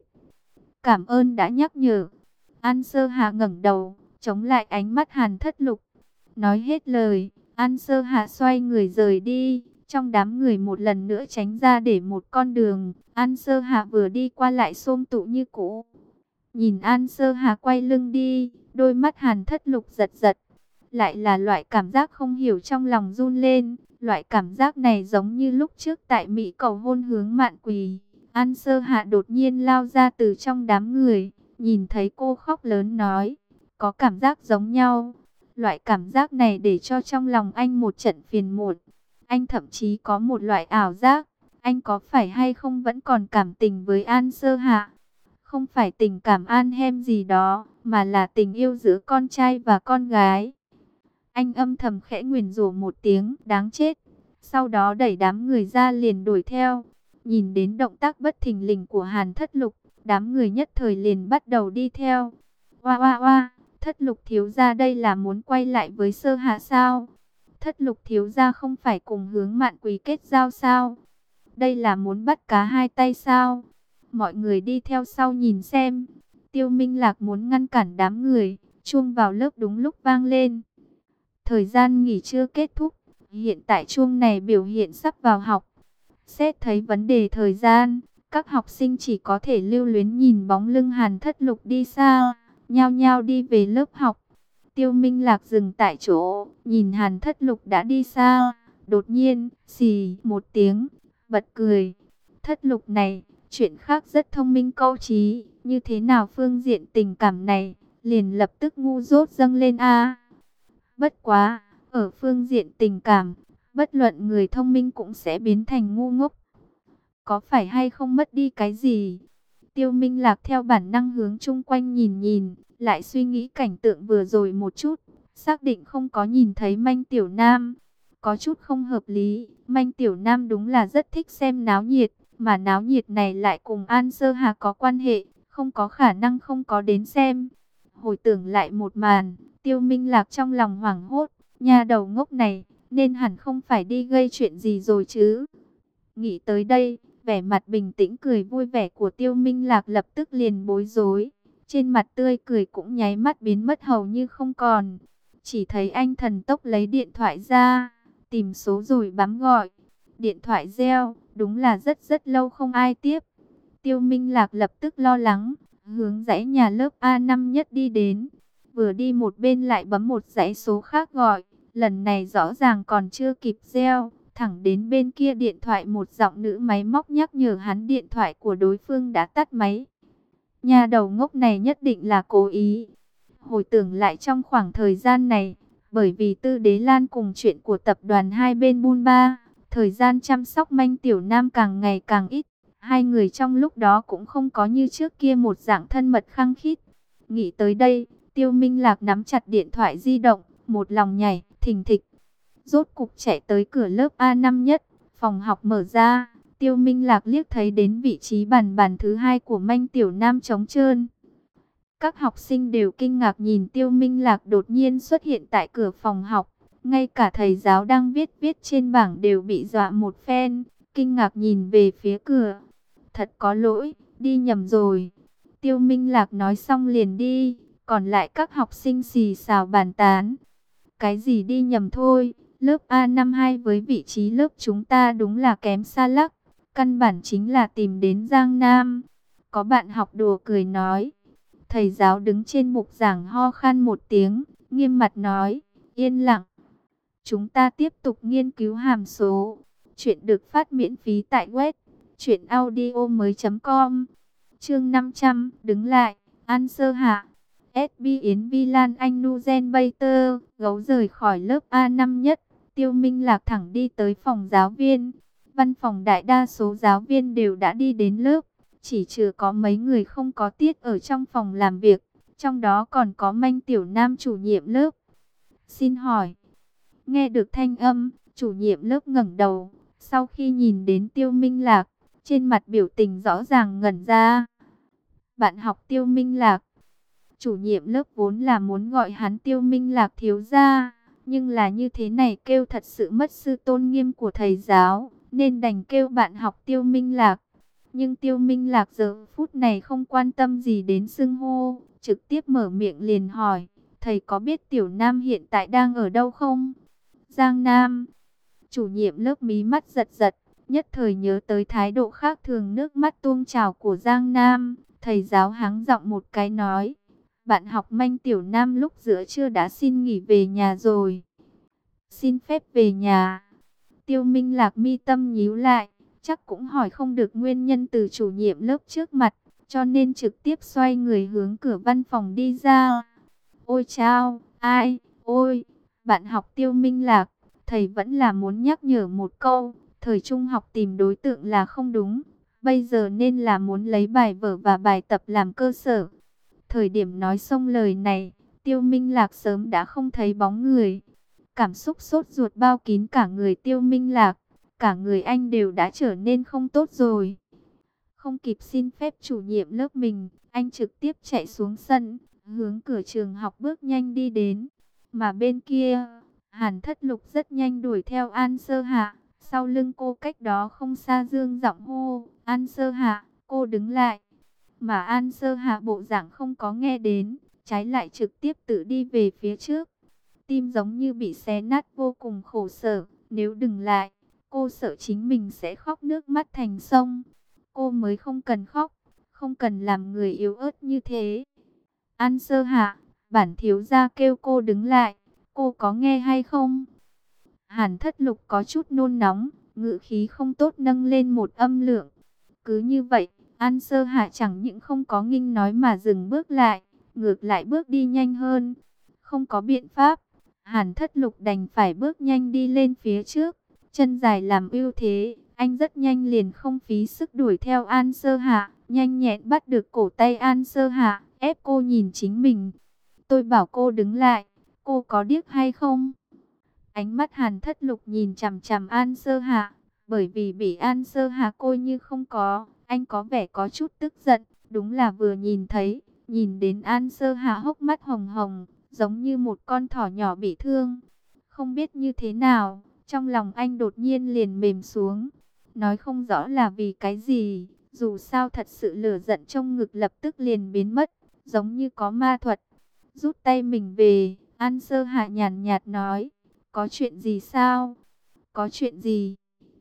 cảm ơn đã nhắc nhở. An Sơ Hà ngẩng đầu, chống lại ánh mắt Hàn Thất Lục. Nói hết lời, An Sơ Hà xoay người rời đi. Trong đám người một lần nữa tránh ra để một con đường. An Sơ Hà vừa đi qua lại xôm tụ như cũ. Nhìn An Sơ Hà quay lưng đi, đôi mắt Hàn Thất Lục giật giật. Lại là loại cảm giác không hiểu trong lòng run lên. Loại cảm giác này giống như lúc trước tại Mỹ cầu hôn hướng Mạn Quỳ. An Sơ Hạ đột nhiên lao ra từ trong đám người, nhìn thấy cô khóc lớn nói, có cảm giác giống nhau. Loại cảm giác này để cho trong lòng anh một trận phiền muộn. Anh thậm chí có một loại ảo giác, anh có phải hay không vẫn còn cảm tình với An Sơ Hạ. Không phải tình cảm an hem gì đó, mà là tình yêu giữa con trai và con gái. Anh âm thầm khẽ nguyền rủa một tiếng, đáng chết. Sau đó đẩy đám người ra liền đuổi theo. Nhìn đến động tác bất thình lình của Hàn Thất Lục, đám người nhất thời liền bắt đầu đi theo. Oa oa oa, Thất Lục thiếu gia đây là muốn quay lại với Sơ Hạ sao? Thất Lục thiếu gia không phải cùng hướng Mạn Quỳ kết giao sao? Đây là muốn bắt cá hai tay sao? Mọi người đi theo sau nhìn xem. Tiêu Minh Lạc muốn ngăn cản đám người, chuông vào lớp đúng lúc vang lên. Thời gian nghỉ trưa kết thúc, hiện tại chuông này biểu hiện sắp vào học. Xét thấy vấn đề thời gian, các học sinh chỉ có thể lưu luyến nhìn bóng lưng Hàn Thất Lục đi xa, nhao nhao đi về lớp học. Tiêu Minh Lạc dừng tại chỗ, nhìn Hàn Thất Lục đã đi xa, đột nhiên, xì một tiếng, bật cười. Thất Lục này, chuyện khác rất thông minh câu trí, như thế nào phương diện tình cảm này, liền lập tức ngu dốt dâng lên a. Bất quá, ở phương diện tình cảm, bất luận người thông minh cũng sẽ biến thành ngu ngốc. Có phải hay không mất đi cái gì? Tiêu Minh Lạc theo bản năng hướng chung quanh nhìn nhìn, lại suy nghĩ cảnh tượng vừa rồi một chút, xác định không có nhìn thấy Manh Tiểu Nam. Có chút không hợp lý, Manh Tiểu Nam đúng là rất thích xem náo nhiệt, mà náo nhiệt này lại cùng An Sơ Hà có quan hệ, không có khả năng không có đến xem. Hồi tưởng lại một màn, Tiêu Minh Lạc trong lòng hoảng hốt, nhà đầu ngốc này, nên hẳn không phải đi gây chuyện gì rồi chứ. Nghĩ tới đây, vẻ mặt bình tĩnh cười vui vẻ của Tiêu Minh Lạc lập tức liền bối rối. Trên mặt tươi cười cũng nháy mắt biến mất hầu như không còn. Chỉ thấy anh thần tốc lấy điện thoại ra, tìm số rồi bấm gọi. Điện thoại reo, đúng là rất lâu không ai tiếp. Tiêu Minh Lạc lập tức lo lắng, hướng dãy nhà lớp A5 nhất đi đến. Vừa đi một bên lại bấm một dãy số khác gọi. Lần này rõ ràng còn chưa kịp reo, thẳng đến bên kia điện thoại một giọng nữ máy móc nhắc nhở hắn điện thoại của đối phương đã tắt máy. Nhà đầu ngốc này nhất định là cố ý. Hồi tưởng lại trong khoảng thời gian này, bởi vì Tư Đế Lan cùng chuyện của tập đoàn hai bên bun ba, thời gian chăm sóc Manh Tiểu Nam càng ngày càng ít. Hai người trong lúc đó cũng không có như trước kia một dạng thân mật khăng khít. Nghĩ tới đây, Tiêu Minh Lạc nắm chặt điện thoại di động, một lòng nhảy, thình thịch. Rốt cục chạy tới cửa lớp A5 nhất, phòng học mở ra. Tiêu Minh Lạc liếc thấy đến vị trí bàn thứ hai của Manh Tiểu Nam trống trơn. Các học sinh đều kinh ngạc nhìn Tiêu Minh Lạc đột nhiên xuất hiện tại cửa phòng học. Ngay cả thầy giáo đang viết trên bảng đều bị dọa một phen, kinh ngạc nhìn về phía cửa. thật có lỗi, đi nhầm rồi. Tiêu Minh Lạc nói xong liền đi, còn lại các học sinh xì xào bàn tán. Cái gì đi nhầm thôi, lớp A52 với vị trí lớp chúng ta đúng là kém xa lắc, căn bản chính là tìm đến Giang Nam. Có bạn học đùa cười nói. Thầy giáo đứng trên bục giảng ho khan một tiếng, nghiêm mặt nói, yên lặng. Chúng ta tiếp tục nghiên cứu hàm số. Chuyện được phát miễn phí tại web truyệnaudiomoi.com. Chương 500, đứng lại, An Sơ Hạ. SB Yến Vi Lan Anh Nuzen Bater, gấu rời khỏi lớp A5 nhất. Tiêu Minh Lạc thẳng đi tới phòng giáo viên. Văn phòng đại đa số giáo viên đều đã đi đến lớp. Chỉ trừ có mấy người không có tiết ở trong phòng làm việc. Trong đó còn có Manh Tiểu Nam chủ nhiệm lớp. Xin hỏi. Nghe được thanh âm, chủ nhiệm lớp ngẩng đầu. Sau khi nhìn đến Tiêu Minh Lạc, trên mặt biểu tình rõ ràng ngẩn ra. Bạn học Tiêu Minh Lạc. Chủ nhiệm lớp vốn là muốn gọi hắn Tiêu Minh Lạc thiếu gia, nhưng là như thế này kêu thật sự mất sự tôn nghiêm của thầy giáo, nên đành kêu bạn học Tiêu Minh Lạc. Nhưng Tiêu Minh Lạc giờ phút này không quan tâm gì đến xưng hô, trực tiếp mở miệng liền hỏi, thầy có biết Tiểu Nam hiện tại đang ở đâu không? Giang Nam. Chủ nhiệm lớp mí mắt giật giật, nhất thời nhớ tới thái độ khác thường nước mắt tuôn trào của Giang Nam. Thầy giáo hắng giọng một cái nói, bạn học Manh Tiểu Nam lúc giữa trưa đã xin nghỉ về nhà rồi. Xin phép về nhà. Tiêu Minh Lạc mi tâm nhíu lại, chắc cũng hỏi không được nguyên nhân từ chủ nhiệm lớp trước mặt, cho nên trực tiếp xoay người hướng cửa văn phòng đi ra. Ôi chao, ai, ôi, bạn học Tiêu Minh Lạc, thầy vẫn là muốn nhắc nhở một câu, thời trung học tìm đối tượng là không đúng, bây giờ nên là muốn lấy bài vở và bài tập làm cơ sở. Thời điểm nói xong lời này, Tiêu Minh Lạc sớm đã không thấy bóng người. Cảm xúc sốt ruột bao kín cả người Tiêu Minh Lạc, cả người anh đều đã trở nên không tốt rồi. Không kịp xin phép chủ nhiệm lớp mình, anh trực tiếp chạy xuống sân, hướng cửa trường học bước nhanh đi đến. Mà bên kia, Hàn Thất Lục rất nhanh đuổi theo An Sơ Hạ, sau lưng cô cách đó không xa dương giọng hô, An Sơ Hạ, cô đứng lại. Mà An Sơ Hạ bộ dạng không có nghe đến, trái lại trực tiếp tự đi về phía trước. Tim giống như bị xé nát vô cùng khổ sở, nếu đừng lại, cô sợ chính mình sẽ khóc nước mắt thành sông. Cô mới không cần khóc, không cần làm người yếu ớt như thế. An Sơ Hạ, bản thiếu gia kêu cô đứng lại, cô có nghe hay không? Hàn Thất Lục có chút nôn nóng, ngữ khí không tốt nâng lên một âm lượng. Cứ như vậy, An Sơ Hạ chẳng những không có nghinh nói mà dừng bước lại, ngược lại bước đi nhanh hơn. Không có biện pháp, Hàn Thất Lục đành phải bước nhanh đi lên phía trước, chân dài làm ưu thế. Anh rất nhanh liền không phí sức đuổi theo An Sơ Hạ, nhanh nhẹn bắt được cổ tay An Sơ Hạ, ép cô nhìn chính mình. Tôi bảo cô đứng lại, cô có điếc hay không? Ánh mắt Hàn Thất Lục nhìn chằm chằm An Sơ Hạ, bởi vì bị An Sơ Hạ coi như không có, anh có vẻ có chút tức giận. Đúng là vừa nhìn thấy, nhìn đến An Sơ Hạ hốc mắt hồng hồng, giống như một con thỏ nhỏ bị thương. Không biết như thế nào, trong lòng anh đột nhiên liền mềm xuống. Nói không rõ là vì cái gì, dù sao thật sự lửa giận trong ngực lập tức liền biến mất, giống như có ma thuật. Rút tay mình về, An Sơ Hạ nhàn nhạt nói, có chuyện gì sao? Có chuyện gì?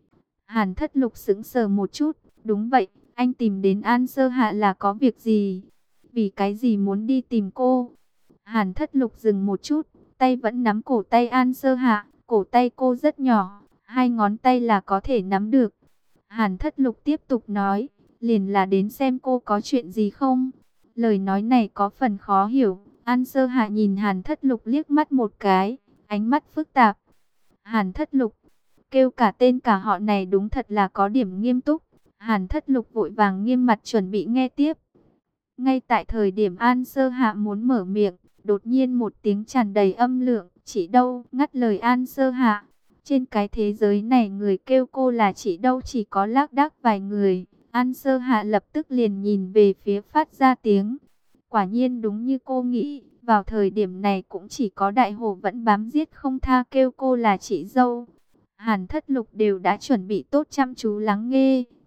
Hàn Thất Lục sững sờ một chút, đúng vậy, anh tìm đến An Sơ Hạ là có việc gì? Vì cái gì muốn đi tìm cô? Hàn Thất Lục dừng một chút, tay vẫn nắm cổ tay An Sơ Hạ, cổ tay cô rất nhỏ, 2 ngón tay là có thể nắm được. Hàn Thất Lục tiếp tục nói, liền là đến xem cô có chuyện gì không? Lời nói này có phần khó hiểu, An Sơ Hạ nhìn Hàn Thất Lục liếc mắt một cái, ánh mắt phức tạp. Hàn Thất Lục, kêu cả tên cả họ này đúng thật là có điểm nghiêm túc. Hàn Thất Lục vội vàng nghiêm mặt chuẩn bị nghe tiếp. Ngay tại thời điểm An Sơ Hạ muốn mở miệng, đột nhiên một tiếng tràn đầy âm lượng, chị đâu, ngắt lời An Sơ Hạ. Trên cái thế giới này người kêu cô là chị đâu chỉ có lác đác vài người. An Sơ Hạ lập tức liền nhìn về phía phát ra tiếng. Quả nhiên đúng như cô nghĩ, vào thời điểm này cũng chỉ có Đại Hồ vẫn bám giết không tha kêu cô là chị dâu. Hàn Thất Lục đều đã chuẩn bị tốt chăm chú lắng nghe,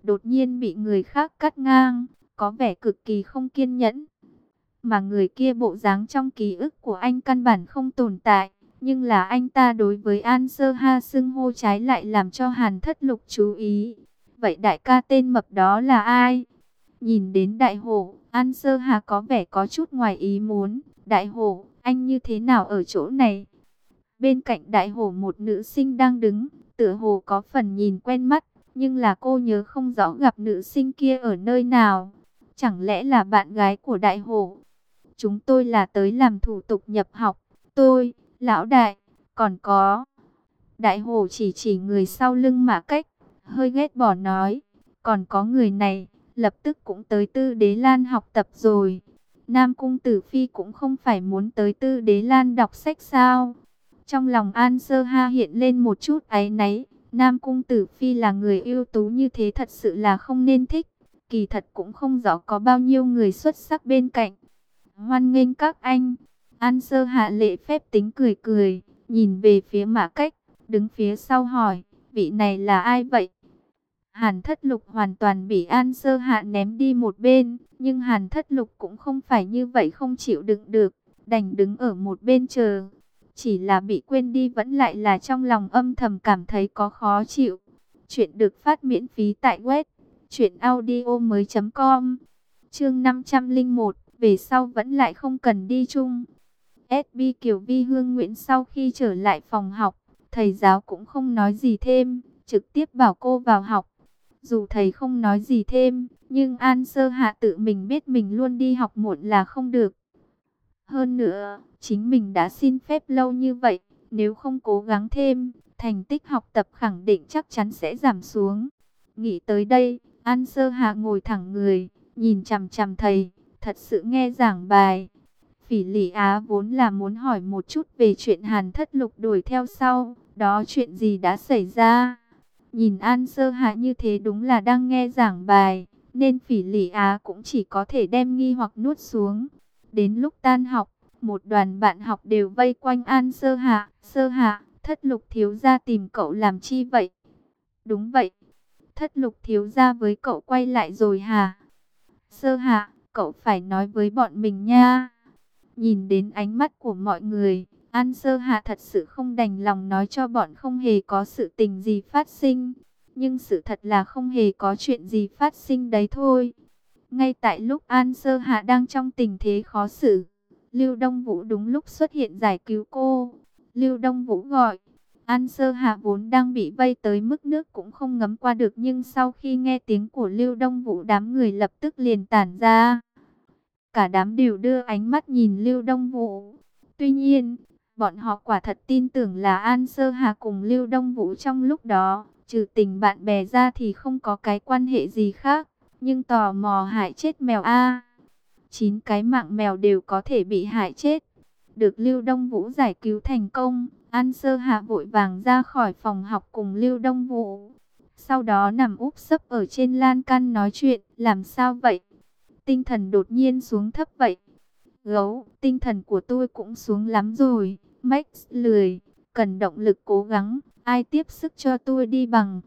đột nhiên bị người khác cắt ngang, có vẻ cực kỳ không kiên nhẫn. Mà người kia bộ dáng trong ký ức của anh căn bản không tồn tại, nhưng là anh ta đối với An Sơ Ha xưng hô trái lại làm cho Hàn Thất Lục chú ý. Vậy đại ca tên mập đó là ai? Nhìn đến đại hổ, An Sơ Hà có vẻ có chút ngoài ý muốn. Đại hổ, anh như thế nào ở chỗ này? Bên cạnh đại hổ một nữ sinh đang đứng, tựa hồ có phần nhìn quen mắt, nhưng là cô nhớ không rõ gặp nữ sinh kia ở nơi nào. Chẳng lẽ là bạn gái của đại hổ? Chúng tôi là tới làm thủ tục nhập học. Tôi, lão đại, còn có... Đại hổ chỉ chỉ người sau lưng Mã Cách, hơi ghét bỏ nói. Còn có người này, lập tức cũng tới Tư Đế Lan học tập rồi. Nam Cung Tử Phi cũng không phải muốn tới Tư Đế Lan đọc sách sao? Trong lòng An Sơ Ha hiện lên một chút áy náy. Nam Cung Tử Phi là người ưu tú như thế thật sự là không nên thích. Kỳ thật cũng không rõ có bao nhiêu người xuất sắc bên cạnh. Hoan nghênh các anh. An Sơ Hạ lễ phép tính cười cười, nhìn về phía Mã Cách, đứng phía sau hỏi, vị này là ai vậy? Hàn Thất Lục hoàn toàn bị An Sơ Hạ ném đi một bên, nhưng Hàn Thất Lục cũng không phải như vậy không chịu đựng được, đành đứng ở một bên chờ. Chỉ là bị quên đi vẫn lại là trong lòng âm thầm cảm thấy có khó chịu. Chuyện được phát miễn phí tại web truyệnaudiomoi.com. Chương 501, về sau vẫn lại không cần đi chung. SB Kiều Vi Hương Nguyễn sau khi trở lại phòng học, thầy giáo cũng không nói gì thêm, trực tiếp bảo cô vào học. Dù thầy không nói gì thêm, nhưng An Sơ Hạ tự mình biết mình luôn đi học muộn là không được. Hơn nữa, chính mình đã xin phép lâu như vậy, nếu không cố gắng thêm, thành tích học tập khẳng định chắc chắn sẽ giảm xuống. Nghĩ tới đây, An Sơ Hạ ngồi thẳng người, nhìn chằm chằm thầy, thật sự nghe giảng bài. Phỉ Lị Á vốn là muốn hỏi một chút về chuyện Hàn Thất Lục đuổi theo sau, đó chuyện gì đã xảy ra. Nhìn An Sơ Hạ như thế đúng là đang nghe giảng bài, nên Phỉ Lị Á cũng chỉ có thể đem nghi hoặc nuốt xuống. Đến lúc tan học, một đoàn bạn học đều vây quanh An Sơ Hạ. Sơ Hạ, Thất Lục thiếu gia tìm cậu làm chi vậy? Đúng vậy, Thất Lục thiếu gia với cậu quay lại rồi hả? Sơ Hạ, cậu phải nói với bọn mình nha. Nhìn đến ánh mắt của mọi người, An Sơ Hạ thật sự không đành lòng nói cho bọn không hề có sự tình gì phát sinh. Nhưng sự thật là không hề có chuyện gì phát sinh đấy thôi. Ngay tại lúc An Sơ Hạ đang trong tình thế khó xử, Lưu Đông Vũ đúng lúc xuất hiện giải cứu cô. Lưu Đông Vũ gọi. An Sơ Hạ vốn đang bị vây tới mức nước cũng không ngấm qua được, nhưng sau khi nghe tiếng của Lưu Đông Vũ, đám người lập tức liền tản ra. Cả đám đều đưa ánh mắt nhìn Lưu Đông Vũ. Tuy nhiên, bọn họ quả thật tin tưởng là An Sơ Hà cùng Lưu Đông Vũ trong lúc đó, trừ tình bạn bè ra thì không có cái quan hệ gì khác. Nhưng tò mò hại chết mèo a. 9 cái mạng mèo đều có thể bị hại chết. Được Lưu Đông Vũ giải cứu thành công, An Sơ Hà vội vàng ra khỏi phòng học cùng Lưu Đông Vũ. Sau đó nằm úp sấp ở trên lan can nói chuyện, làm sao vậy? Tinh thần đột nhiên xuống thấp vậy. Gấu, tinh thần của tôi cũng xuống lắm rồi. Max lười, cần động lực cố gắng. Ai tiếp sức cho tôi đi bằng.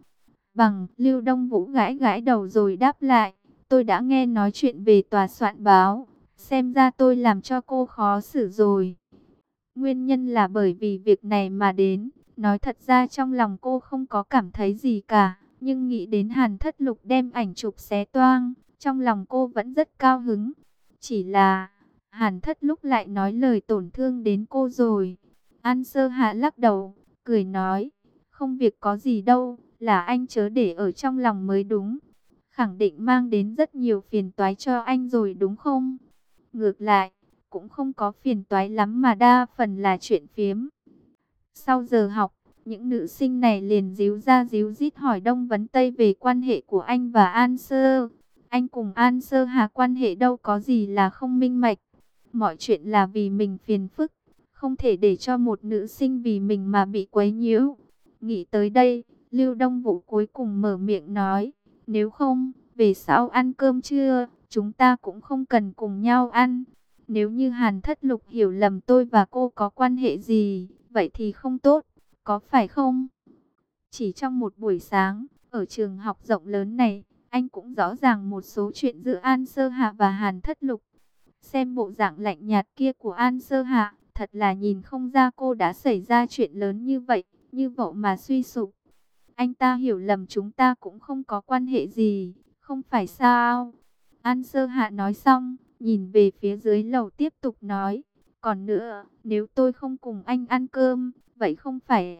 Lưu Đông Vũ gãi gãi đầu rồi đáp lại. Tôi đã nghe nói chuyện về tòa soạn báo. Xem ra tôi làm cho cô khó xử rồi. Nguyên nhân là bởi vì việc này mà đến. Nói thật ra trong lòng cô không có cảm thấy gì cả. Nhưng nghĩ đến Hàn Thất Lục đem ảnh chụp xé toang, trong lòng cô vẫn rất cao hứng. Chỉ là Hàn Thất Lục lại nói lời tổn thương đến cô rồi. An Sơ Hạ lắc đầu, cười nói, không việc có gì đâu, là anh chớ để ở trong lòng mới đúng. Khẳng định mang đến rất nhiều phiền toái cho anh rồi đúng không? Ngược lại, cũng không có phiền toái lắm mà đa phần là chuyện phiếm. Sau giờ học, những nữ sinh này liền díu ra díu dít hỏi đông vấn tây về quan hệ của anh và An Sơ. Anh cùng An Sơ Hà quan hệ đâu có gì là không minh bạch. Mọi chuyện là vì mình phiền phức, không thể để cho một nữ sinh vì mình mà bị quấy nhiễu. Nghĩ tới đây, Lưu Đông Vũ cuối cùng mở miệng nói, nếu không, về sau ăn cơm trưa, chúng ta cũng không cần cùng nhau ăn. Nếu như Hàn Thất Lục hiểu lầm tôi và cô có quan hệ gì, vậy thì không tốt, có phải không? Chỉ trong một buổi sáng, ở trường học rộng lớn này, Anh cũng rõ ràng một số chuyện giữa An Sơ Hạ và Hàn Thất Lục. Xem bộ dạng lạnh nhạt kia của An Sơ Hạ, thật là nhìn không ra cô đã xảy ra chuyện lớn như vậy, như vậy mà suy sụp. Anh ta hiểu lầm chúng ta cũng không có quan hệ gì, không phải sao? An Sơ Hạ nói xong, nhìn về phía dưới lầu tiếp tục nói. Còn nữa, nếu tôi không cùng anh ăn cơm, vậy không phải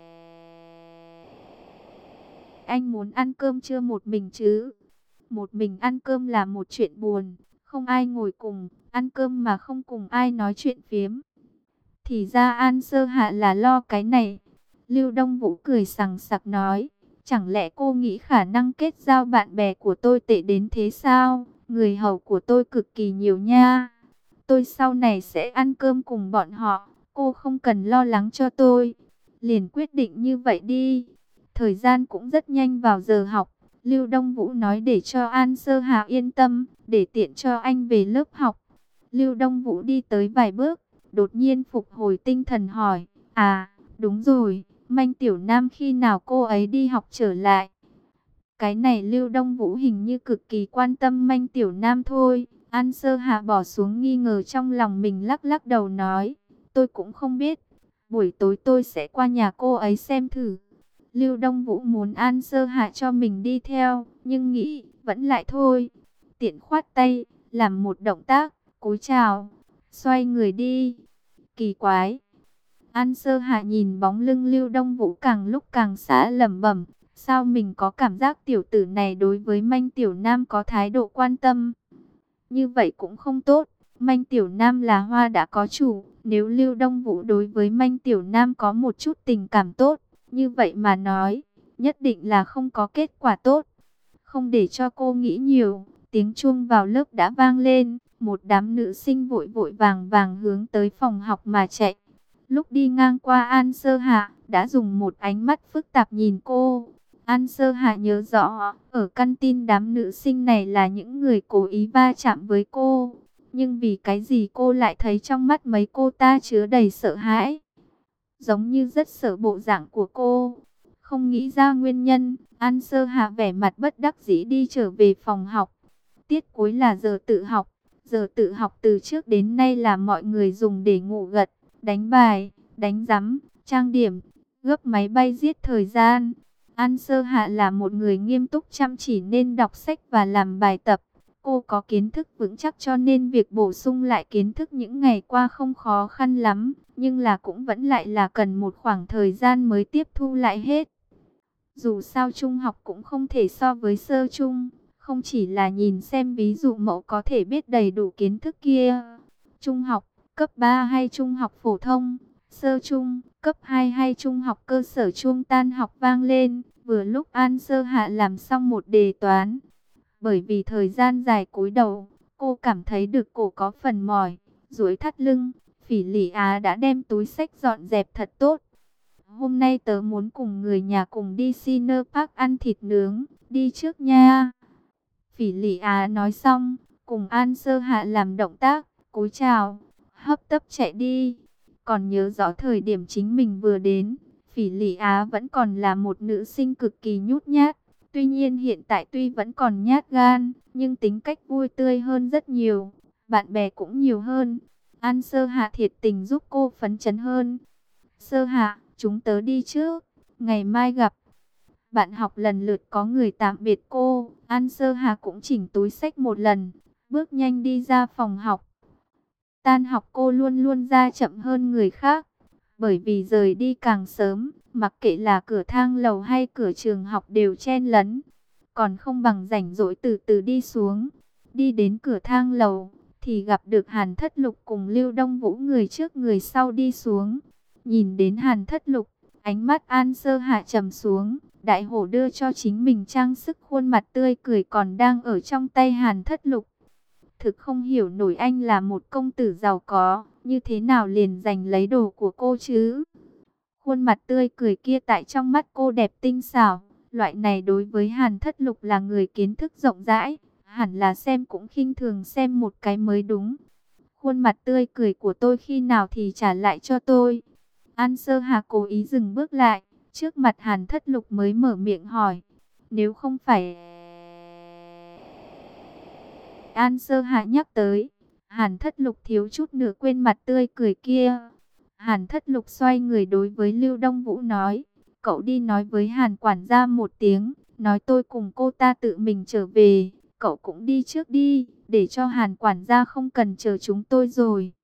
anh muốn ăn cơm trưa một mình chứ? Một mình ăn cơm là một chuyện buồn, không ai ngồi cùng, ăn cơm mà không cùng ai nói chuyện phiếm. Thì ra An Sơ Hạ là lo cái này. Lưu Đông Vũ cười sằng sặc nói, chẳng lẽ cô nghĩ khả năng kết giao bạn bè của tôi tệ đến thế sao? Người hầu của tôi cực kỳ nhiều nha. Tôi sau này sẽ ăn cơm cùng bọn họ, cô không cần lo lắng cho tôi. Liền quyết định như vậy đi. Thời gian cũng rất nhanh vào giờ học. Lưu Đông Vũ nói để cho An Sơ Hạ yên tâm, để tiện cho anh về lớp học. Lưu Đông Vũ đi tới vài bước, đột nhiên phục hồi tinh thần hỏi, à, đúng rồi, Manh Tiểu Nam khi nào cô ấy đi học trở lại? Cái này Lưu Đông Vũ hình như cực kỳ quan tâm Manh Tiểu Nam thôi. An Sơ Hạ bỏ xuống nghi ngờ trong lòng mình, lắc lắc đầu nói, tôi cũng không biết, buổi tối tôi sẽ qua nhà cô ấy xem thử. Lưu Đông Vũ muốn An Sơ Hạ cho mình đi theo, nhưng nghĩ vẫn lại thôi. Tiện khoát tay, làm một động tác, cúi chào, xoay người đi. Kỳ quái. An Sơ Hạ nhìn bóng lưng Lưu Đông Vũ càng lúc càng xã, lẩm bẩm, sao mình có cảm giác tiểu tử này đối với Manh Tiểu Nam có thái độ quan tâm. Như vậy cũng không tốt, Manh Tiểu Nam là hoa đã có chủ, nếu Lưu Đông Vũ đối với Manh Tiểu Nam có một chút tình cảm tốt, như vậy mà nói, nhất định là không có kết quả tốt. Không để cho cô nghĩ nhiều, tiếng chuông vào lớp đã vang lên, một đám nữ sinh vội vội vàng vàng hướng tới phòng học mà chạy. Lúc đi ngang qua An Sơ Hạ, đã dùng một ánh mắt phức tạp nhìn cô. An Sơ Hạ nhớ rõ, ở căn tin đám nữ sinh này là những người cố ý va chạm với cô. Nhưng vì cái gì cô lại thấy trong mắt mấy cô ta chứa đầy sợ hãi? Giống như rất sợ bộ dạng của cô. Không nghĩ ra nguyên nhân, An Sơ Hạ vẻ mặt bất đắc dĩ đi trở về phòng học. Tiết cuối là giờ tự học. Giờ tự học từ trước đến nay là mọi người dùng để ngủ gật, đánh bài, đánh rắm, trang điểm, gấp máy bay giết thời gian. An Sơ Hạ là một người nghiêm túc chăm chỉ nên đọc sách và làm bài tập. Cô có kiến thức vững chắc cho nên việc bổ sung lại kiến thức những ngày qua không khó khăn lắm. Nhưng là cũng vẫn lại là cần một khoảng thời gian mới tiếp thu lại hết. Dù sao trung học cũng không thể so với sơ trung. Không chỉ là nhìn xem ví dụ mẫu có thể biết đầy đủ kiến thức kia. Trung học, cấp 3 hay trung học phổ thông, sơ trung, cấp 2 hay trung học cơ sở, chuông tan học vang lên. Vừa lúc An Sơ Hạ làm xong một đề toán. Bởi vì thời gian dài cúi đầu, cô cảm thấy được cổ có phần mỏi, duỗi thắt lưng. Phỉ Lị Á đã đem túi xách dọn dẹp thật tốt. Hôm nay tớ muốn cùng người nhà cùng đi Ciner Park ăn thịt nướng, đi trước nha. Phỉ Lị Á nói xong, cùng An Sơ Hạ làm động tác, cúi chào, hấp tấp chạy đi. Còn nhớ rõ thời điểm chính mình vừa đến, Phỉ Lị Á vẫn còn là một nữ sinh cực kỳ nhút nhát. Tuy nhiên hiện tại tuy vẫn còn nhát gan, nhưng tính cách vui tươi hơn rất nhiều, bạn bè cũng nhiều hơn. An Sơ Hạ thiệt tình giúp cô phấn chấn hơn. Sơ Hạ, chúng tớ đi trước, ngày mai gặp. Bạn học lần lượt có người tạm biệt cô. An Sơ Hạ cũng chỉnh túi xách một lần, bước nhanh đi ra phòng học. Tan học cô luôn luôn ra chậm hơn người khác, bởi vì rời đi càng sớm, mặc kệ là cửa thang lầu hay cửa trường học đều chen lấn. Còn không bằng rảnh rỗi từ từ đi xuống. Đi đến cửa thang lầu thì gặp được Hàn Thất Lục cùng Lưu Đông Vũ người trước người sau đi xuống. Nhìn đến Hàn Thất Lục, ánh mắt An Sơ Hạ trầm xuống. Đại hổ đưa cho chính mình trang sức, khuôn mặt tươi cười còn đang ở trong tay Hàn Thất Lục. Thực không hiểu nổi anh là một công tử giàu có, như thế nào liền giành lấy đồ của cô chứ? Khuôn mặt tươi cười kia tại trong mắt cô đẹp tinh xảo. Loại này đối với Hàn Thất Lục là người kiến thức rộng rãi, hẳn là xem cũng khinh thường xem một cái mới đúng. Khuôn mặt tươi cười của tôi khi nào thì trả lại cho tôi. An Sơ Hà cố ý dừng bước lại, trước mặt Hàn Thất Lục mới mở miệng hỏi. Nếu không phải An Sơ Hạ nhắc tới. Hàn Thất Lục thiếu chút nữa quên mặt tươi cười kia. Hàn Thất Lục xoay người đối với Lưu Đông Vũ nói, cậu đi nói với Hàn quản gia một tiếng, nói tôi cùng cô ta tự mình trở về, cậu cũng đi trước đi, để cho Hàn quản gia không cần chờ chúng tôi rồi.